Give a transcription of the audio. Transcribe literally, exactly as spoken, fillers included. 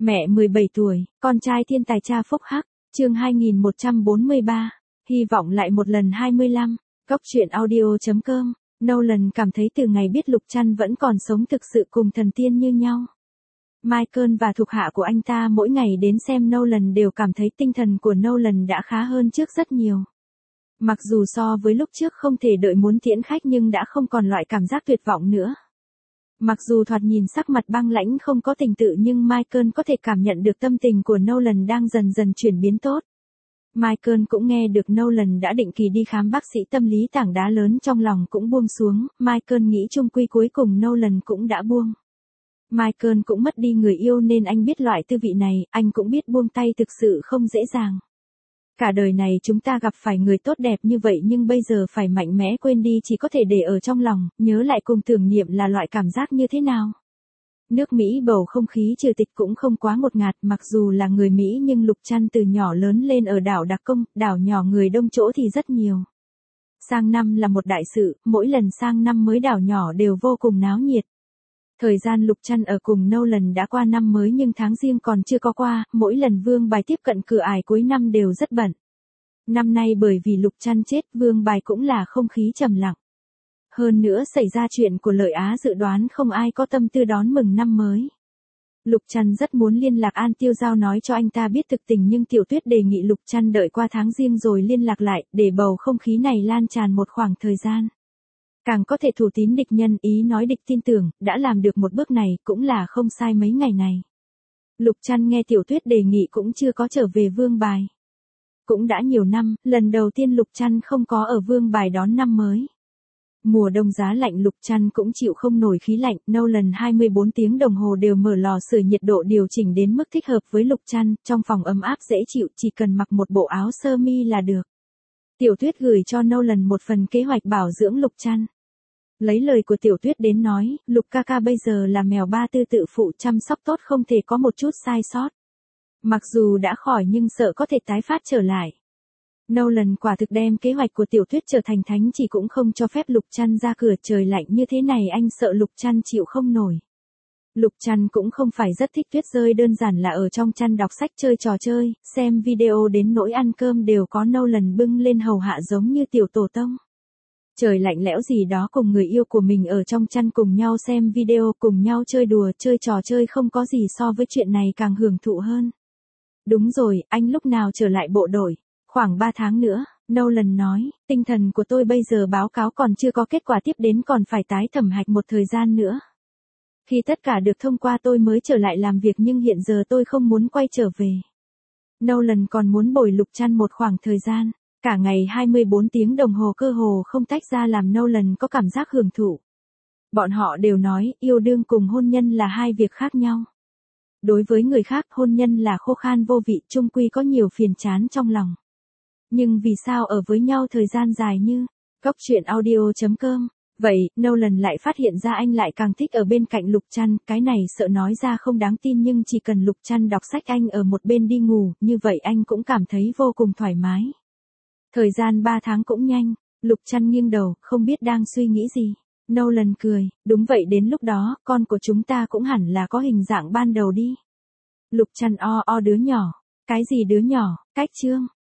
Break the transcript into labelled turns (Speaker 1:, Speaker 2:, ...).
Speaker 1: Mẹ mười bảy tuổi, con trai thiên tài cha phúc hắc, chương hai nghìn một trăm bốn mươi ba, hy vọng lại một lần hai mươi lăm, góc truyện audio.com, Nolan cảm thấy từ ngày biết Lục Trăn vẫn còn sống thực sự cùng thần tiên như nhau. Michael và thuộc hạ của anh ta mỗi ngày đến xem Nolan đều cảm thấy tinh thần của Nolan đã khá hơn trước rất nhiều. Mặc dù so với lúc trước không thể đợi muốn tiễn khách nhưng đã không còn loại cảm giác tuyệt vọng nữa. Mặc dù thoạt nhìn sắc mặt băng lãnh không có tình tự nhưng Michael có thể cảm nhận được tâm tình của Nolan đang dần dần chuyển biến tốt. Michael cũng nghe được Nolan đã định kỳ đi khám bác sĩ tâm lý, tảng đá lớn trong lòng cũng buông xuống, Michael nghĩ chung quy cuối cùng Nolan cũng đã buông. Michael cũng mất đi người yêu nên anh biết loại tư vị này, anh cũng biết buông tay thực sự không dễ dàng. Cả đời này chúng ta gặp phải người tốt đẹp như vậy nhưng bây giờ phải mạnh mẽ quên đi chỉ có thể để ở trong lòng, nhớ lại cùng tưởng niệm là loại cảm giác như thế nào. Nước Mỹ bầu không khí trừ tịch cũng không quá ngột ngạt, mặc dù là người Mỹ nhưng Lục Trăn từ nhỏ lớn lên ở đảo Đặc Công, đảo nhỏ người đông chỗ thì rất nhiều. Sang năm là một đại sự, mỗi lần sang năm mới đảo nhỏ đều vô cùng náo nhiệt. Thời gian Lục Trăn ở cùng Nolan đã qua năm mới nhưng tháng Giêng còn chưa có qua, mỗi lần Vương Bài tiếp cận cửa ải cuối năm đều rất bận. Năm nay bởi vì Lục Trăn chết, Vương Bài cũng là không khí trầm lặng. Hơn nữa xảy ra chuyện của Lợi Á dự đoán không ai có tâm tư đón mừng năm mới. Lục Trăn rất muốn liên lạc An Tiêu Giao nói cho anh ta biết thực tình nhưng Tiểu Tuyết đề nghị Lục Trăn đợi qua tháng Giêng rồi liên lạc lại, để bầu không khí này lan tràn một khoảng thời gian. Càng có thể thủ tín địch nhân, ý nói địch tin tưởng, đã làm được một bước này cũng là không sai mấy ngày này. Lục Trăn nghe Tiểu Tuyết đề nghị cũng chưa có trở về Vương Bài. Cũng đã nhiều năm, lần đầu tiên Lục Trăn không có ở Vương Bài đón năm mới. Mùa đông giá lạnh Lục Trăn cũng chịu không nổi khí lạnh, Nolan hai mươi bốn tiếng đồng hồ đều mở lò sưởi nhiệt độ điều chỉnh đến mức thích hợp với Lục Trăn, trong phòng ấm áp dễ chịu, chỉ cần mặc một bộ áo sơ mi là được. Tiểu Tuyết gửi cho Nolan một phần kế hoạch bảo dưỡng Lục Trăn. Lấy lời của Tiểu Tuyết đến nói, Lục ca ca bây giờ là mèo ba tư tự phụ, chăm sóc tốt không thể có một chút sai sót. Mặc dù đã khỏi nhưng sợ có thể tái phát trở lại. Nolan quả thực đem kế hoạch của Tiểu Tuyết trở thành thánh chỉ cũng không cho phép Lục Trăn ra cửa, trời lạnh như thế này anh sợ Lục Trăn chịu không nổi. Lục Trăn cũng không phải rất thích tuyết rơi, đơn giản là ở trong chăn đọc sách chơi trò chơi, xem video đến nỗi ăn cơm đều có Nolan bưng lên hầu hạ giống như tiểu tổ tông. Trời lạnh lẽo gì đó cùng người yêu của mình ở trong chăn cùng nhau xem video, cùng nhau chơi đùa, chơi trò chơi không có gì so với chuyện này càng hưởng thụ hơn. Đúng rồi, anh lúc nào trở lại bộ đội? Khoảng ba tháng nữa, Nolan nói, tinh thần của tôi bây giờ báo cáo còn chưa có kết quả tiếp đến còn phải tái thẩm hạch một thời gian nữa. Khi tất cả được thông qua tôi mới trở lại làm việc nhưng hiện giờ tôi không muốn quay trở về. Nolan còn muốn bồi Lục Trăn một khoảng thời gian. Cả ngày hai mươi bốn tiếng đồng hồ cơ hồ không tách ra làm Nolan có cảm giác hưởng thụ. Bọn họ đều nói, yêu đương cùng hôn nhân là hai việc khác nhau. Đối với người khác, hôn nhân là khô khan vô vị, chung quy có nhiều phiền chán trong lòng. Nhưng vì sao ở với nhau thời gian dài như, góc truyện audio.com, vậy, Nolan lại phát hiện ra anh lại càng thích ở bên cạnh Lục Trăn, cái này sợ nói ra không đáng tin nhưng chỉ cần Lục Trăn đọc sách anh ở một bên đi ngủ, như vậy anh cũng cảm thấy vô cùng thoải mái. Thời gian ba tháng cũng nhanh, Lục Trăn nghiêng đầu, không biết đang suy nghĩ gì. Nolan cười, đúng vậy đến lúc đó, con của chúng ta cũng hẳn là có hình dạng ban đầu đi. Lục Trăn o o đứa nhỏ, cái gì đứa nhỏ, cách chương.